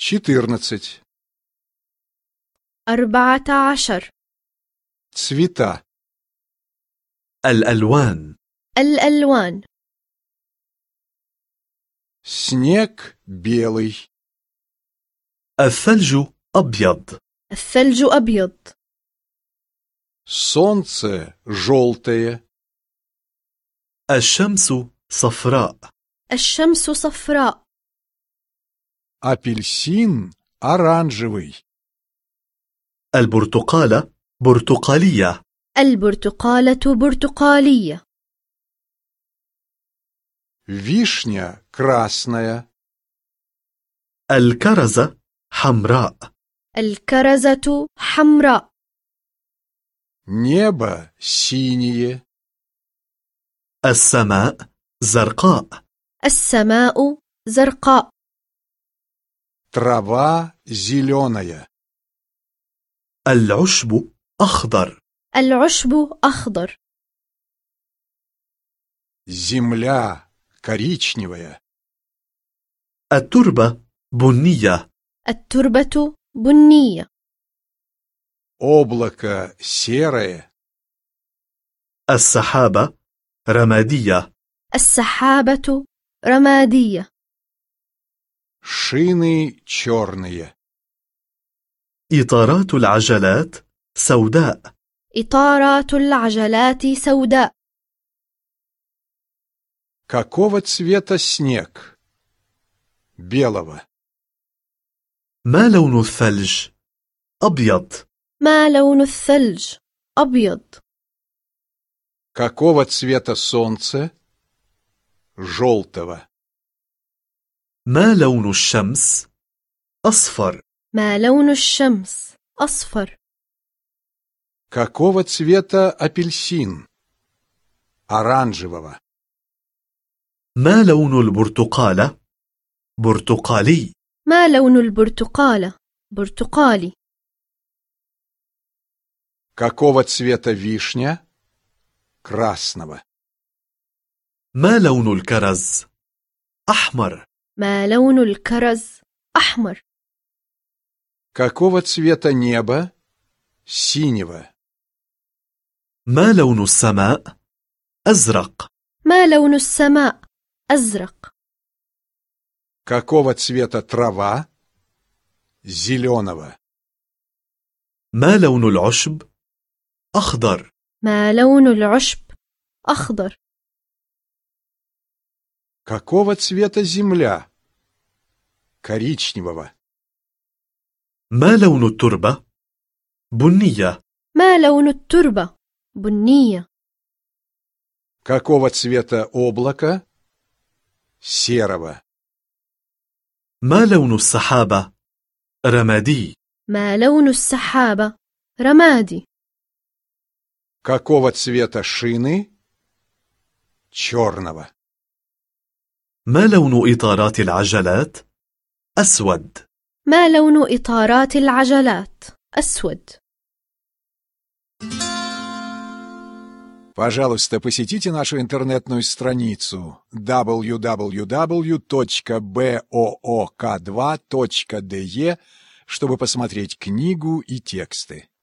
14. 14. Цвета. الألوان. الألوان. Снег белый. الثلج أبيض. الثلج أبيض. Солнце желтое. الشمس صفراء. الشمس صفراء. Апельсин оранжевый. البرتقالة برتقالية. البرتقالة برتقالية. Вишня красная. الكرزة حمراء. الكرزة حمراء. Небо синее. السماء زرقاء. السماء زرقاء. Трава зеленая. العشب أخضر. العشب أخضر. Земля коричневая. التربة بنية. التربة بنية. Облако серое. السحابة رمادية. السحابة رمادية. Шины черные. إطارات العجلات سوداء. إطارات العجلات سوداء. Какого цвета снег? Белого. ما لون الثلج؟ أبيض. ما لون الثلج؟ أبيض. Какого цвета солнце? Желтого. ما لون الشمس؟ أصفر. ما لون الشمس؟ أصفر. Какого цвета апельсин? Оранжевого. ما لون البرتقالة؟ برتقالي. ما لون البرتقالة؟ برتقالي. Какого цвета вишня? Красного. ما لون الكرز؟ أحمر. ما لون الكرز؟ أحمر. Какого цвета небо? Синего. ما لون السماء؟ أزرق. ما لون السماء؟ أزرق. Какого цвета трава? Зеленого. ما لون العشب؟ أخضر. ما لون العشب؟ أخضر. Какого цвета земля? Коричневого. ما لون التربة؟ بنية. ما لون التربة؟ بنية. Какого цвета облако? Серого. ما لون السحابة؟ رمادي. ما لون السحابة؟ رمادي. Какого цвета шины? Черного. ما لون إطارات العجلات؟ أسود. ما لون إطارات العجلات؟ أسود. Пожалуйста, посетите нашу интернетную страницу www.book2.de, чтобы посмотреть книгу и тексты.